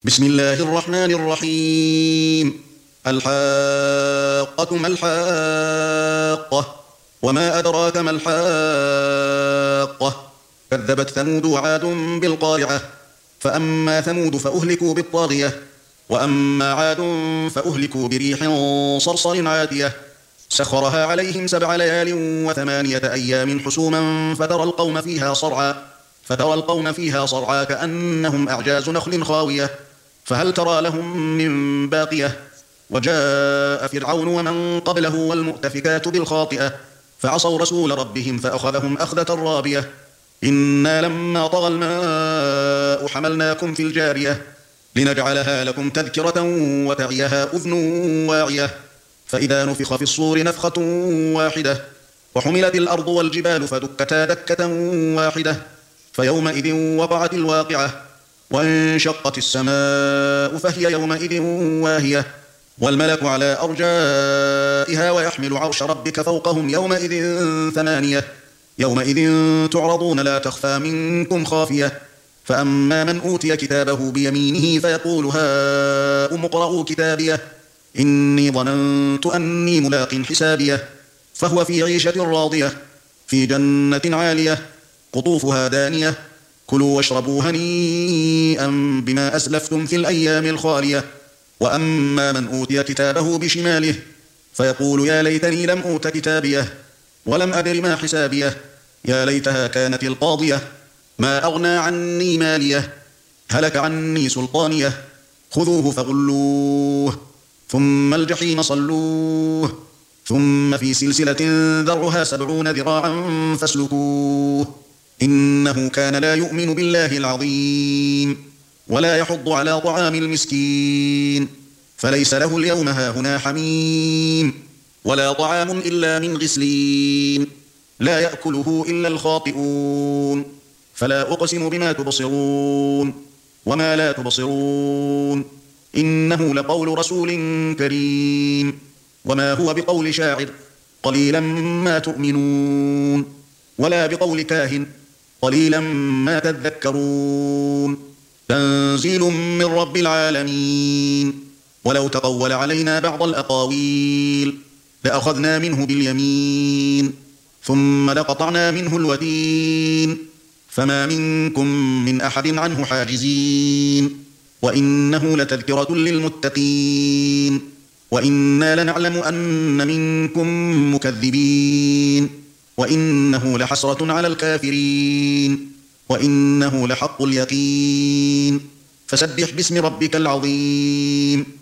بسم الله الرحمن الرحيم. الحاقة ما الحاقة وما أدراك ما الحاقة. كذبت ثمود وعاد بالقارعة. فأما ثمود فأهلكوا بالطاغية، وأما عاد فأهلكوا بريح صرصر عاتية سخرها عليهم 7 ليال و8 أيام حسوما فترى القوم فيها صرعى كأنهم أعجاز نخل خاوية فهل ترى لهم من باقية. وجاء فرعون ومن قبله والمؤتفكات بالخاطئة فعصوا رسول ربهم فأخذهم أخذة رابية. إنا لما طغى الماء حملناكم في الجارية لنجعلها لكم تذكرة وتعيها أذن واعية. فإذا نفخ في الصور نفخة واحدة وحملت الأرض والجبال فدكتا دكة واحدة فيومئذ وقعت الواقعة وانشقت السماء فهي يومئذ واهية والملك على أرجائها ويحمل عرش ربك فوقهم يومئذ 8 يومئذ تعرضون لا تخفى منكم خافية. فأما من أوتي كتابه بيمينه فيقول هاؤم اقرءوا كتابيه إني ظننت أني ملاق حسابيه فهو في عيشة راضية في جنة عالية قطوفها دانية كلوا واشربوا هنيئا بما أسلفتم في الأيام الخالية. وأما من أوتي كتابه بشماله فيقول يا ليتني لم أوت كتابيه ولم أدر ما حسابيه يا ليتها كانت القاضية ما أغنى عني ماليه هلك عني سلطانيه خذوه فغلوه ثم الجحيم صلوه ثم في سلسلة ذرعها 70 ذراعا فاسلكوه إنه كان لا يؤمن بالله العظيم ولا يحض على طعام المسكين فليس له اليوم هاهنا حميم ولا طعام إلا من غسلين لا يأكله إلا الخاطئون. فلا أقسم بما تبصرون وما لا تبصرون إنه لقول رسول كريم وما هو بقول شاعر قليلا ما تؤمنون ولا بقول كاهن قليلا ما تذكرون تنزيل من رب العالمين. ولو تقول علينا بعض الأقاويل لأخذنا منه باليمين ثم لقطعنا منه الوتين فما منكم من أحد عنه حاجزين وإنه لتذكرة للمتقين وإنا لنعلم أن منكم مكذبين وإنه لحسرة على الكافرين وإنه لحق اليقين فسبح باسم ربك العظيم.